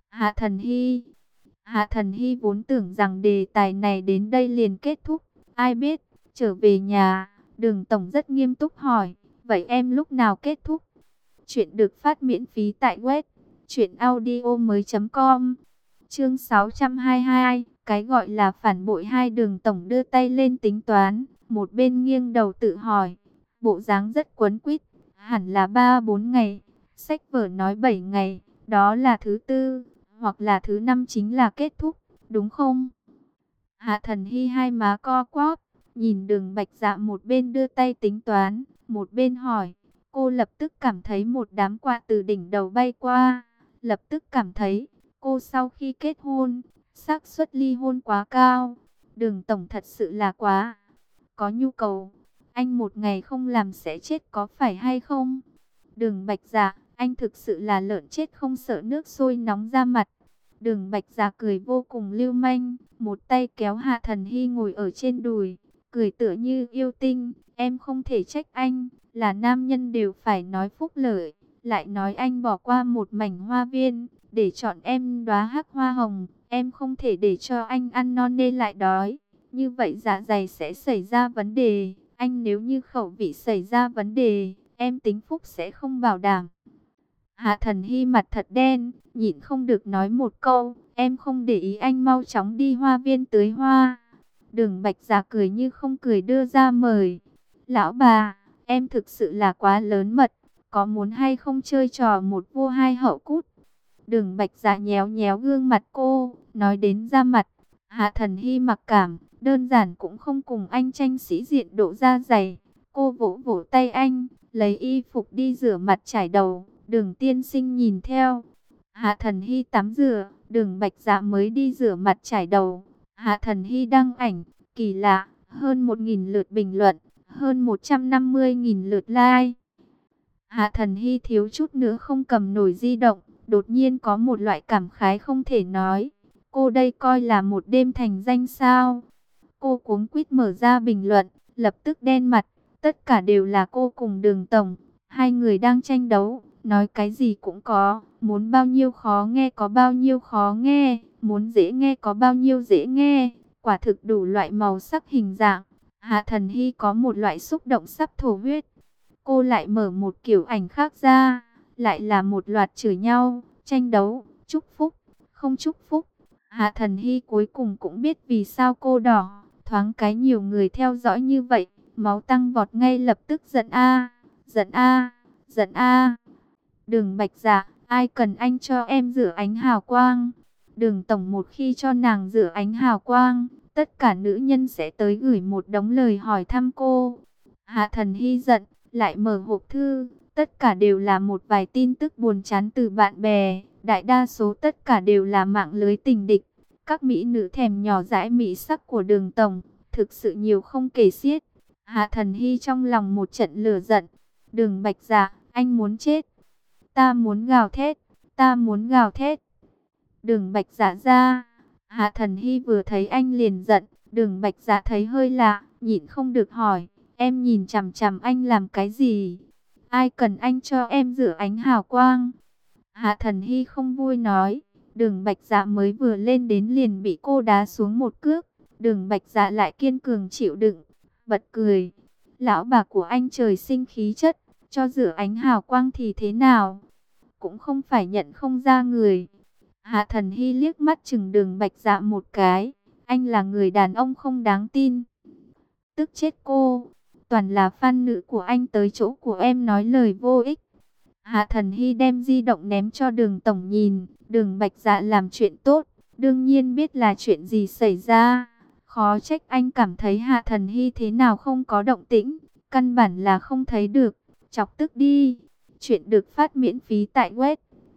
Hạ Thần Hy vốn tưởng rằng đề tài này đến đây liền kết thúc, ai biết, trở về nhà, Đường tổng rất nghiêm túc hỏi, vậy em lúc nào kết thúc? Chuyện được phát miễn phí tại web truyệnaudiomoi.com. Chương 622, cái gọi là phản bội. Hai Đường tổng đưa tay lên tính toán, một bên nghiêng đầu tự hỏi, bộ dáng rất quấn quýt, hẳn là 3-4 ngày, sách vở nói 7 ngày, đó là thứ tư, hoặc là thứ năm chính là kết thúc, đúng không? Hạ Thần Hy hai má co quắp, nhìn Đường Bạch Dạ một bên đưa tay tính toán, một bên hỏi. Cô lập tức cảm thấy một đám quạ từ đỉnh đầu bay qua, lập tức cảm thấy cô sau khi kết hôn, xác suất ly hôn quá cao. Đường tổng thật sự là quá có nhu cầu, anh một ngày không làm sẽ chết có phải hay không? Đường Bạch Dạ, anh thực sự là lợn chết không sợ nước sôi nóng ra mặt. Đường Bạch Dạ cười vô cùng lưu manh, một tay kéo Hạ Thần Hy ngồi ở trên đùi, cười tựa như yêu tinh. Em không thể trách anh, là nam nhân đều phải nói phúc lợi. Lại nói anh bỏ qua một mảnh hoa viên, để chọn em đóa hắc hoa hồng. Em không thể để cho anh ăn no nê lại đói. Như vậy dạ dày sẽ xảy ra vấn đề. Anh nếu như khẩu vị xảy ra vấn đề, em tính phúc sẽ không bảo đảm. Hạ Thần Hy mặt thật đen, nhịn không được nói một câu, em không để ý, anh mau chóng đi hoa viên tưới hoa. Đường Bạch Dạ cười như không cười đưa ra mời. Lão bà, em thực sự là quá lớn mật, có muốn hay không chơi trò một vua hai hậu cút. Đường Bạch Dạ nhéo nhéo gương mặt cô, nói đến ra mặt. Hạ Thần Hy mặc cảm, đơn giản cũng không cùng anh tranh sĩ diện độ da dày. Cô vỗ vỗ tay anh, lấy y phục đi rửa mặt chải đầu. Đường tiên sinh nhìn theo. Hạ Thần Hy tắm rửa, Đường Bạch Dạ mới đi rửa mặt chải đầu. Hạ Thần Hy đăng ảnh, kỳ lạ, hơn 1.000 lượt bình luận, hơn 150.000 lượt like. Hạ Thần Hy thiếu chút nữa không cầm nổi di động, đột nhiên có một loại cảm khái không thể nói. Cô đây coi là một đêm thành danh sao? Cô cuống quýt mở ra bình luận, lập tức đen mặt. Tất cả đều là cô cùng Đường tổng, hai người đang tranh đấu, nói cái gì cũng có, muốn bao nhiêu khó nghe có bao nhiêu khó nghe, muốn dễ nghe có bao nhiêu dễ nghe, quả thực đủ loại màu sắc hình dạng. Hạ Thần Hy có một loại xúc động sắp thổ huyết. Cô lại mở một kiểu ảnh khác ra, lại là một loạt chửi nhau, tranh đấu, chúc phúc, không chúc phúc. Hạ Thần Hy cuối cùng cũng biết vì sao cô đỏ, thoáng cái nhiều người theo dõi như vậy, máu tăng vọt ngay lập tức giận a, giận a, giận a. Đường Bạch Dạ, ai cần anh cho em rửa ánh hào quang? Đường tổng một khi cho nàng rửa ánh hào quang, tất cả nữ nhân sẽ tới gửi một đống lời hỏi thăm cô. Hạ Thần Hy giận, lại mở hộp thư, tất cả đều là một vài tin tức buồn chán từ bạn bè, đại đa số tất cả đều là mạng lưới tình địch. Các mỹ nữ thèm nhỏ dãi mỹ sắc của Đường tổng, thực sự nhiều không kể xiết. Hạ Thần Hy trong lòng một trận lửa giận. Đường Bạch Dạ, anh muốn chết. Ta muốn gào thét, ta muốn gào thét. Đường Bạch Dạ ra. Hạ Thần Hy vừa thấy anh liền giận. Đường Bạch Dạ thấy hơi lạ, nhịn không được hỏi, em nhìn chằm chằm anh làm cái gì? Ai cần anh cho em rửa ánh hào quang? Hạ Thần Hy không vui nói. Đường Bạch Dạ mới vừa lên đến liền bị cô đá xuống một cước. Đường Bạch Dạ lại kiên cường chịu đựng, bật cười. Lão bà của anh trời sinh khí chất, cho rửa ánh hào quang thì thế nào? Cũng không phải nhận không ra người. Hạ Thần Hy liếc mắt chừng Đường Bạch Dạ một cái. Anh là người đàn ông không đáng tin. Tức chết cô. Toàn là fan nữ của anh tới chỗ của em nói lời vô ích. Hạ Thần Hy đem di động ném cho Đường tổng nhìn. Đường Bạch Dạ làm chuyện tốt, đương nhiên biết là chuyện gì xảy ra. Khó trách anh cảm thấy Hạ Thần Hy thế nào không có động tĩnh, căn bản là không thấy được. Chọc tức đi. Chuyện được phát miễn phí tại web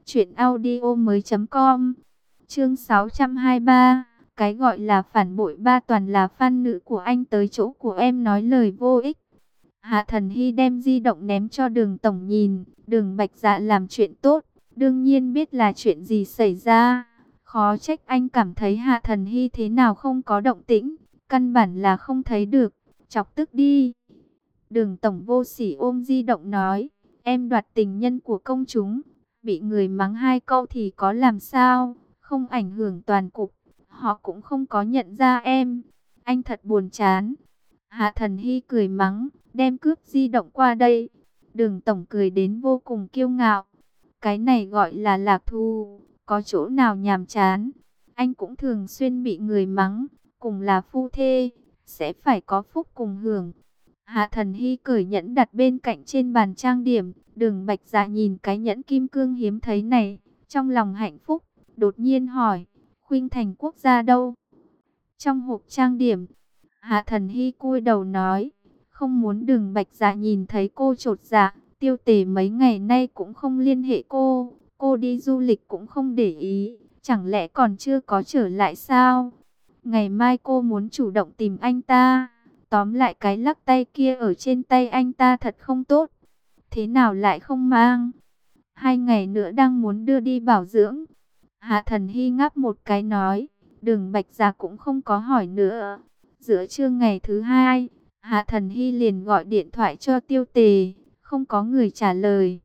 truyệnaudiomoi.com. Chương 623. Cái gọi là phản bội ba toàn là fan nữ của anh tới chỗ của em nói lời vô ích. Hạ Thần Hy đem di động ném cho Đường tổng nhìn. Đường Bạch Dạ làm chuyện tốt, đương nhiên biết là chuyện gì xảy ra. Khó trách anh cảm thấy Hạ Thần Hy thế nào không có động tĩnh, căn bản là không thấy được. Chọc tức đi. Đường tổng vô sỉ ôm di động nói, em đoạt tình nhân của công chúng, bị người mắng hai câu thì có làm sao, không ảnh hưởng toàn cục, họ cũng không có nhận ra em. Anh thật buồn chán. Hạ Thần Hy cười mắng, đem cướp di động qua đây. Đường tổng cười đến vô cùng kiêu ngạo. Cái này gọi là lạc thú, có chỗ nào nhàm chán. Anh cũng thường xuyên bị người mắng, cùng là phu thê, sẽ phải có phúc cùng hưởng. Hạ Thần Hy cởi nhẫn đặt bên cạnh trên bàn trang điểm. Đường Bạch Dạ nhìn cái nhẫn kim cương hiếm thấy này, trong lòng hạnh phúc, đột nhiên hỏi, khuynh thành quốc gia đâu? Trong hộp trang điểm. Hạ Thần Hy cúi đầu nói, không muốn Đường Bạch Dạ nhìn thấy cô chột dạ. Tiêu Tề mấy ngày nay cũng không liên hệ cô đi du lịch cũng không để ý, chẳng lẽ còn chưa có trở lại sao? Ngày mai cô muốn chủ động tìm anh ta. Tóm lại cái lắc tay kia ở trên tay anh ta thật không tốt. Thế nào lại không mang? 2 ngày nữa đang muốn đưa đi bảo dưỡng. Hạ Thần Hy ngáp một cái nói. Đường Bạch Dạ cũng không có hỏi nữa. Giữa trưa ngày thứ hai, Hạ Thần Hy liền gọi điện thoại cho Tiêu Tề, không có người trả lời.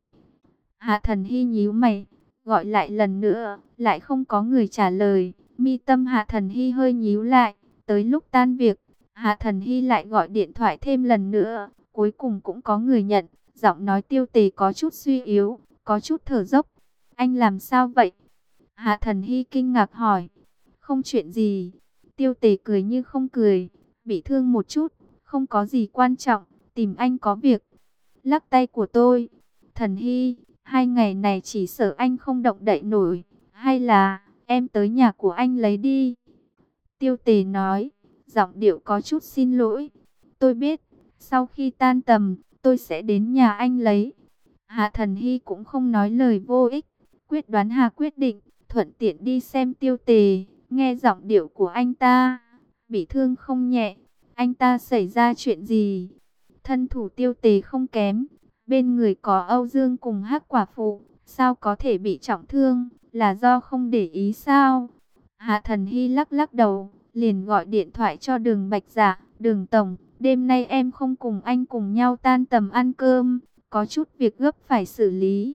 Hạ Thần Hy nhíu mày, gọi lại lần nữa, lại không có người trả lời. Mi tâm Hạ Thần Hy hơi nhíu lại, tới lúc tan việc, Hạ Thần Hy lại gọi điện thoại thêm lần nữa, cuối cùng cũng có người nhận. Giọng nói Tiêu Tề có chút suy yếu, có chút thở dốc. Anh làm sao vậy? Hạ Thần Hy kinh ngạc hỏi. Không chuyện gì. Tiêu Tề cười như không cười, bị thương một chút, không có gì quan trọng, tìm anh có việc. Lắc tay của tôi. Thần Hy, 2 ngày này chỉ sợ anh không động đậy nổi, hay là em tới nhà của anh lấy đi. Tiêu Tề nói, giọng điệu có chút xin lỗi. Tôi biết, sau khi tan tầm, tôi sẽ đến nhà anh lấy. Hạ Thần Hy cũng không nói lời vô ích, quyết đoán hạ quyết định, thuận tiện đi xem Tiêu Tề. Nghe giọng điệu của anh ta, bị thương không nhẹ. Anh ta xảy ra chuyện gì? Thân thủ Tiêu Tề không kém, bên người có Âu Dương cùng Hắc Quả Phụ, sao có thể bị trọng thương, là do không để ý sao? Hạ Thần Hy lắc lắc đầu, liền gọi điện thoại cho Đường Bạch Dạ. Đường tổng, đêm nay em không cùng anh cùng nhau tan tầm ăn cơm, có chút việc gấp phải xử lý.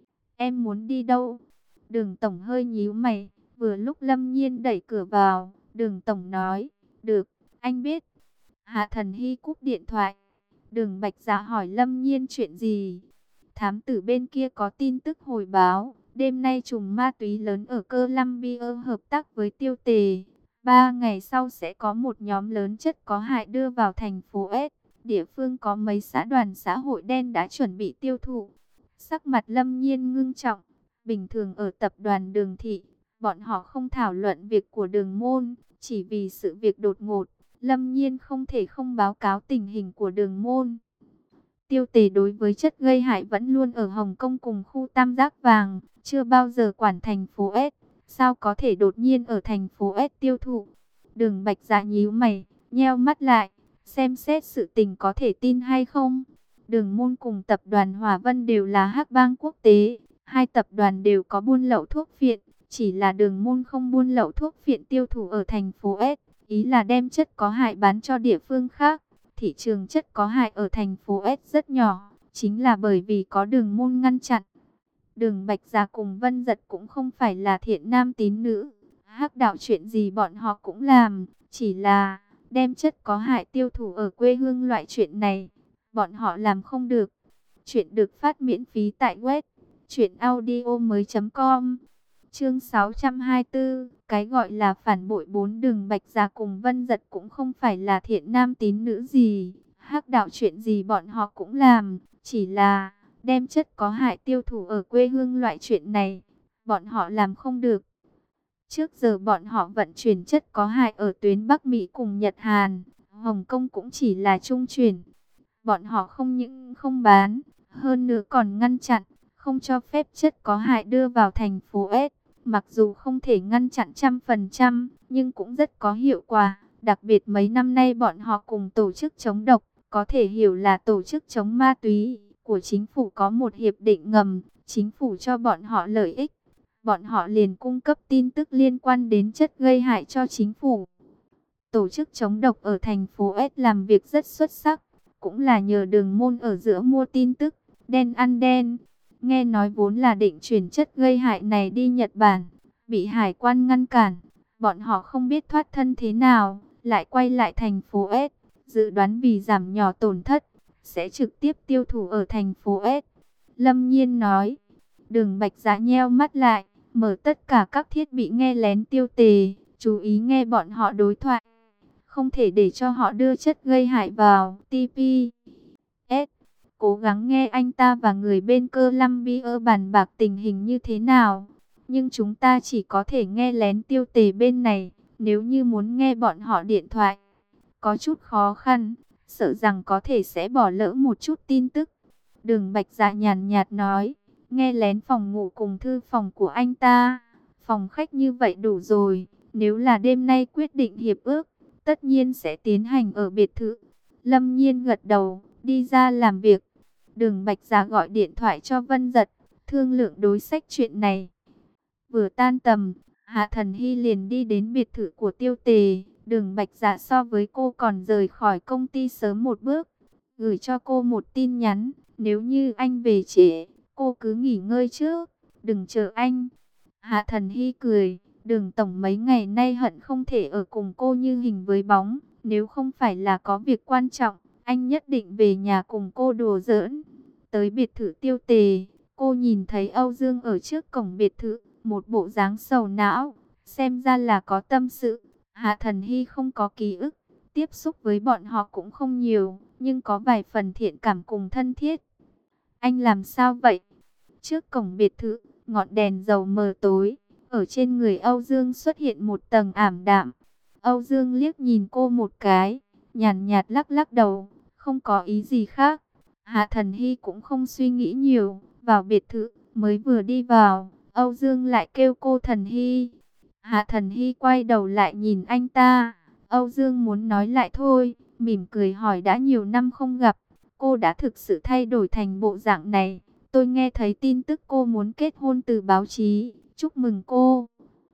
Em muốn đi đâu? Đường tổng hơi nhíu mày, vừa lúc Lâm Nhiên đẩy cửa vào, Đường tổng nói, được, anh biết. Hạ Thần Hy cúp điện thoại. Đường Bạch Dạ hỏi Lâm Nhiên chuyện gì? Thám tử bên kia có tin tức hồi báo, đêm nay trùm ma túy lớn ở Colombia hợp tác với Tiêu Tề. 3 ngày sau sẽ có một nhóm lớn chất có hại đưa vào thành phố S. Địa phương có mấy xã đoàn xã hội đen đã chuẩn bị tiêu thụ. Sắc mặt Lâm Nhiên ngưng trọng. Bình thường ở tập đoàn Đường Thị, bọn họ không thảo luận việc của Đường Môn, chỉ vì sự việc đột ngột. Lâm Nhiên không thể không báo cáo tình hình của Đường Môn. Tiêu Tề đối với chất gây hại vẫn luôn ở Hồng Kông cùng khu Tam Giác Vàng, chưa bao giờ quản thành phố S. Sao có thể đột nhiên ở thành phố S tiêu thụ? Đường Bạch Dạ nhíu mày, nheo mắt lại, xem xét sự tình có thể tin hay không. Đường Môn cùng tập đoàn Hòa Vân đều là hắc bang quốc tế, hai tập đoàn đều có buôn lậu thuốc phiện, chỉ là Đường Môn không buôn lậu thuốc phiện tiêu thụ ở thành phố S, ý là đem chất có hại bán cho địa phương khác. Thị trường chất có hại ở thành phố S rất nhỏ, chính là bởi vì có Đường Môn ngăn chặn. Đường Bạch Dạ cùng Vân Dật cũng không phải là thiện nam tín nữ, hắc đạo chuyện gì bọn họ cũng làm, chỉ là đem chất có hại tiêu thụ ở quê hương loại chuyện này, bọn họ làm không được. Chuyện được phát miễn phí tại web truyệnaudiomoi.com. Chương 624, cái gọi là phản bội bốn. Đường Bạch Dạ cùng Vân Dật cũng không phải là thiện nam tín nữ gì, hắc đạo chuyện gì bọn họ cũng làm, chỉ là đem chất có hại tiêu thụ ở quê hương loại chuyện này, bọn họ làm không được. Trước giờ bọn họ vận chuyển chất có hại ở tuyến Bắc Mỹ cùng Nhật Hàn, Hồng Kông cũng chỉ là trung chuyển. Bọn họ không những không bán, hơn nữa còn ngăn chặn, không cho phép chất có hại đưa vào thành phố S. Mặc dù không thể ngăn chặn 100%, nhưng cũng rất có hiệu quả. Đặc biệt mấy năm nay bọn họ cùng tổ chức chống độc, có thể hiểu là tổ chức chống ma túy của chính phủ có một hiệp định ngầm, chính phủ cho bọn họ lợi ích. Bọn họ liền cung cấp tin tức liên quan đến chất gây hại cho chính phủ. Tổ chức chống độc ở thành phố S làm việc rất xuất sắc, cũng là nhờ Đường Môn ở giữa mua tin tức, đen ăn đen. Nghe nói vốn là định chuyển chất gây hại này đi Nhật Bản, bị hải quan ngăn cản. Bọn họ không biết thoát thân thế nào, lại quay lại thành phố S, dự đoán vì giảm nhỏ tổn thất, sẽ trực tiếp tiêu thụ ở thành phố S. Lâm Nhiên nói. Đường Bạch Dạ nheo mắt lại, mở tất cả các thiết bị nghe lén Tiêu Tề, chú ý nghe bọn họ đối thoại. Không thể để cho họ đưa chất gây hại vào TP. Cố gắng nghe anh ta và người bên Colombia bàn bạc tình hình như thế nào. Nhưng chúng ta chỉ có thể nghe lén Tiêu Tề bên này, nếu như muốn nghe bọn họ điện thoại, có chút khó khăn, sợ rằng có thể sẽ bỏ lỡ một chút tin tức. Đường Bạch Dạ nhàn nhạt nói, nghe lén phòng ngủ cùng thư phòng của anh ta, phòng khách như vậy đủ rồi. Nếu là đêm nay quyết định hiệp ước, tất nhiên sẽ tiến hành ở biệt thự. Lâm Nhiên gật đầu, đi ra làm việc. Đường Bạch Dạ gọi điện thoại cho Vân Dật, thương lượng đối sách chuyện này. Vừa tan tầm, Hạ Thần Hy liền đi đến biệt thự của Tiêu Tề. Đường Bạch Dạ so với cô còn rời khỏi công ty sớm một bước, gửi cho cô một tin nhắn, nếu như anh về trễ, cô cứ nghỉ ngơi trước, đừng chờ anh. Hạ Thần Hy cười, Đường tổng mấy ngày nay hận không thể ở cùng cô như hình với bóng, nếu không phải là có việc quan trọng, anh nhất định về nhà cùng cô đùa giỡn. Tới biệt thự Tiêu Tề, cô nhìn thấy Âu Dương ở trước cổng biệt thự, một bộ dáng sầu não, xem ra là có tâm sự. Hạ Thần Hy không có ký ức, tiếp xúc với bọn họ cũng không nhiều, nhưng có vài phần thiện cảm cùng thân thiết. Anh làm sao vậy? Trước cổng biệt thự, ngọn đèn dầu mờ tối, ở trên người Âu Dương xuất hiện một tầng ảm đạm. Âu Dương liếc nhìn cô một cái, nhàn nhạt lắc lắc đầu, không có ý gì khác. Hạ Thần Hy cũng không suy nghĩ nhiều, vào biệt thự, mới vừa đi vào, Âu Dương lại kêu cô Thần Hy. Hạ Thần Hy quay đầu lại nhìn anh ta, Âu Dương muốn nói lại thôi, mỉm cười hỏi đã nhiều năm không gặp, cô đã thực sự thay đổi thành bộ dạng này. Tôi nghe thấy tin tức cô muốn kết hôn từ báo chí, chúc mừng cô.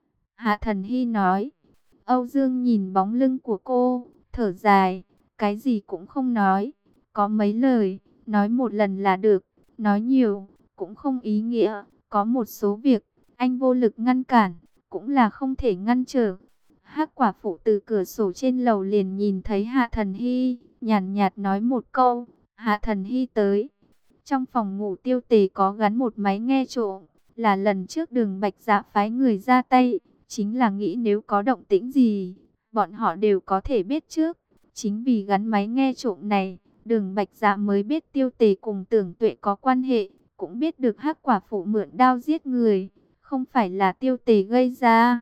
Hạ Thần Hy nói. Âu Dương nhìn bóng lưng của cô, thở dài, cái gì cũng không nói. Có mấy lời, nói một lần là được, nói nhiều, cũng không ý nghĩa. Có một số việc, anh vô lực ngăn cản, cũng là không thể ngăn trở. Hắc quả phụ từ cửa sổ trên lầu liền nhìn thấy Hạ Thần Hy, nhàn nhạt nói một câu, Hạ Thần Hy tới. Trong phòng ngủ Tiêu Tề có gắn một máy nghe trộm, là lần trước Đường Bạch Dạ phái người ra tay, chính là nghĩ nếu có động tĩnh gì, bọn họ đều có thể biết trước. Chính vì gắn máy nghe trộm này, Đường Bạch Dạ mới biết Tiêu Tề cùng Tưởng Tuệ có quan hệ, cũng biết được Hắc quả phụ mượn đao giết người, không phải là Tiêu Tề gây ra.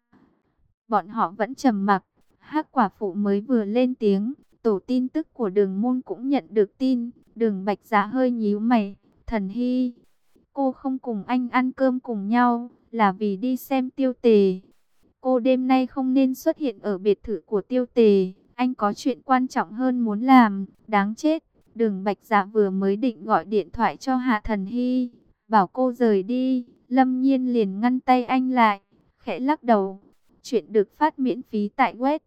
Bọn họ vẫn trầm mặc, Hắc quả phụ mới vừa lên tiếng, tổ tin tức của Đường môn cũng nhận được tin. Đường Bạch Dạ hơi nhíu mày, Thần Hy, cô không cùng anh ăn cơm cùng nhau, là vì đi xem Tiêu Tề. Cô đêm nay không nên xuất hiện ở biệt thự của Tiêu Tề, anh có chuyện quan trọng hơn muốn làm, đáng chết. Đường Bạch Dạ vừa mới định gọi điện thoại cho Hạ Thần Hy, bảo cô rời đi, Lâm Nhiên liền ngăn tay anh lại, khẽ lắc đầu. Chuyện được phát miễn phí tại web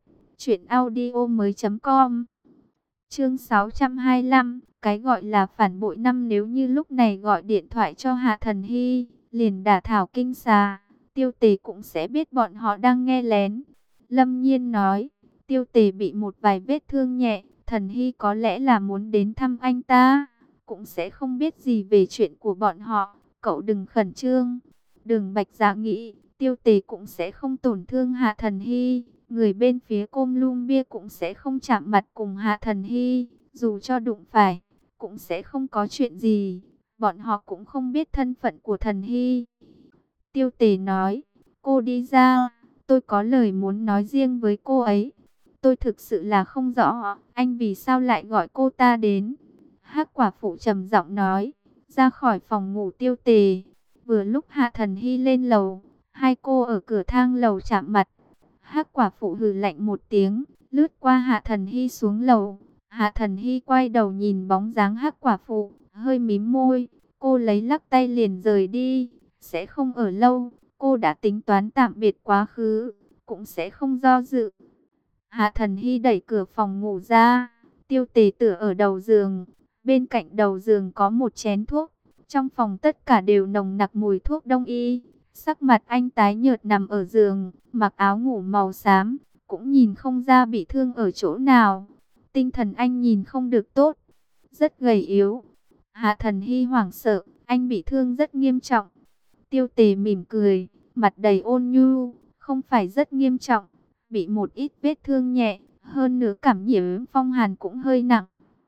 truyệnaudiomoi.com. Chương 625, cái gọi là phản bội năm, nếu như lúc này gọi điện thoại cho Hạ Thần Hy, liền đả thảo kinh xà, Tiêu Tề cũng sẽ biết bọn họ đang nghe lén. Lâm Nhiên nói, Tiêu Tề bị một vài vết thương nhẹ, Thần Hy có lẽ là muốn đến thăm anh ta, cũng sẽ không biết gì về chuyện của bọn họ, cậu đừng khẩn trương. Đường Bạch Dạ nghĩ, Tiêu Tề cũng sẽ không tổn thương Hạ Thần Hy. Người bên phía Columbia cũng sẽ không chạm mặt cùng Hạ Thần Hy, dù cho đụng phải, cũng sẽ không có chuyện gì. Bọn họ cũng không biết thân phận của Thần Hy. Tiêu Tề nói, cô đi ra, tôi có lời muốn nói riêng với cô ấy. Tôi thực sự là không rõ, anh vì sao lại gọi cô ta đến. Hắc quả phụ trầm giọng nói, ra khỏi phòng ngủ Tiêu Tề. Vừa lúc Hạ Thần Hy lên lầu, hai cô ở cửa thang lầu chạm mặt. Hắc quả phụ hừ lạnh một tiếng, lướt qua Hạ Thần Hy xuống lầu. Hạ Thần Hy quay đầu nhìn bóng dáng Hắc quả phụ, hơi mím môi. Cô lấy lắc tay liền rời đi, sẽ không ở lâu. Cô đã tính toán tạm biệt quá khứ, cũng sẽ không do dự. Hạ Thần Hy đẩy cửa phòng ngủ ra, Tiêu Tề tựa ở đầu giường. Bên cạnh đầu giường có một chén thuốc. Trong phòng tất cả đều nồng nặc mùi thuốc đông y. Sắc mặt anh tái nhợt nằm ở giường, mặc áo ngủ màu xám, cũng nhìn không ra bị thương ở chỗ nào. Tinh thần anh nhìn không được tốt, rất gầy yếu. Hạ Thần Hy hoảng sợ, anh bị thương rất nghiêm trọng. Tiêu Tề mỉm cười, mặt đầy ôn nhu, không phải rất nghiêm trọng, bị một ít vết thương nhẹ, hơn nữa cảm nhiễm phong hàn cũng hơi nặng.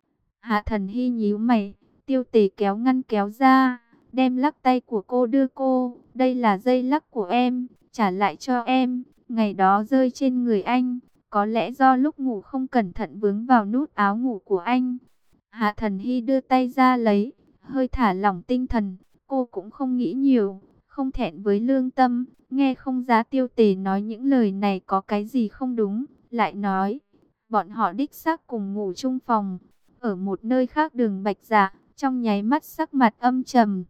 Hạ Thần Hy nhíu mày, Tiêu Tề kéo ngăn kéo ra, đem lắc tay của cô đưa cô, đây là dây lắc của em, trả lại cho em, ngày đó rơi trên người anh, có lẽ do lúc ngủ không cẩn thận vướng vào nút áo ngủ của anh. Hạ Thần Hy đưa tay ra lấy, hơi thả lỏng tinh thần, cô cũng không nghĩ nhiều, không thẹn với lương tâm, nghe không ra Tiêu Tề nói những lời này có cái gì không đúng, lại nói, bọn họ đích xác cùng ngủ chung phòng. Ở một nơi khác Đường Bạch Dạ, trong nháy mắt sắc mặt âm trầm,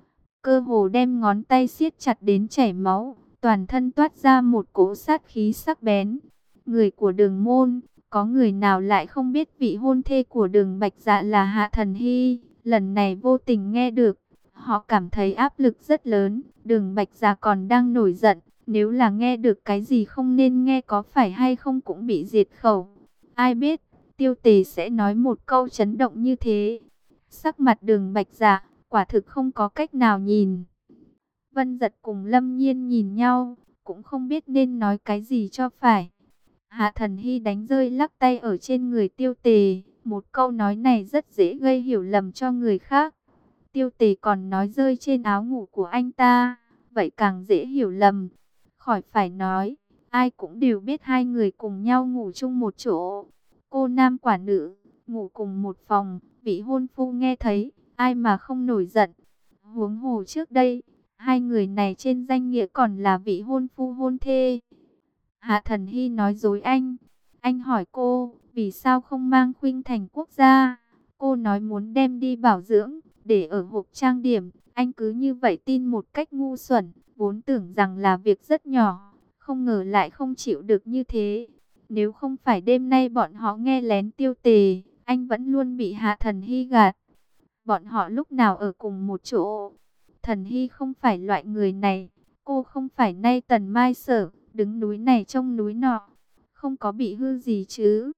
cơ hồ đem ngón tay siết chặt đến chảy máu, toàn thân toát ra một cỗ sát khí sắc bén. người của Đường môn, có người nào lại không biết vị hôn thê của Đường Bạch Dạ là Hạ Thần Hy. Lần này vô tình nghe được, họ cảm thấy áp lực rất lớn. Đường Bạch Dạ còn đang nổi giận, nếu là nghe được cái gì không nên nghe có phải hay không cũng bị diệt khẩu. Ai biết, Tiêu Tề sẽ nói một câu chấn động như thế. Sắc mặt Đường Bạch Dạ quả thực không có cách nào nhìn. Vân Dật cùng Lâm Nhiên nhìn nhau, cũng không biết nên nói cái gì cho phải. Hạ Thần Hy đánh rơi lắc tay ở trên người Tiêu Tề. Một câu nói này rất dễ gây hiểu lầm cho người khác. Tiêu Tề còn nói rơi trên áo ngủ của anh ta, vậy càng dễ hiểu lầm. Khỏi phải nói, ai cũng đều biết hai người cùng nhau ngủ chung một chỗ. Cô nam quả nữ, ngủ cùng một phòng, vị hôn phu nghe thấy, ai mà không nổi giận. Huống hồ trước đây, hai người này trên danh nghĩa còn là vị hôn phu hôn thê. Hạ Thần Hy nói dối anh. Anh hỏi cô, vì sao không mang Khuynh Thành Quốc ra? Cô nói muốn đem đi bảo dưỡng, để ở hộp trang điểm. Anh cứ như vậy tin một cách ngu xuẩn, vốn tưởng rằng là việc rất nhỏ, không ngờ lại không chịu được như thế. Nếu không phải đêm nay bọn họ nghe lén Tiêu Tề, anh vẫn luôn bị Hạ Thần Hy gạt. Bọn họ lúc nào ở cùng một chỗ? Thần Hy không phải loại người này. Cô không phải nay tần mai sở, đứng núi này trông núi nọ. Không có bị hư gì chứ?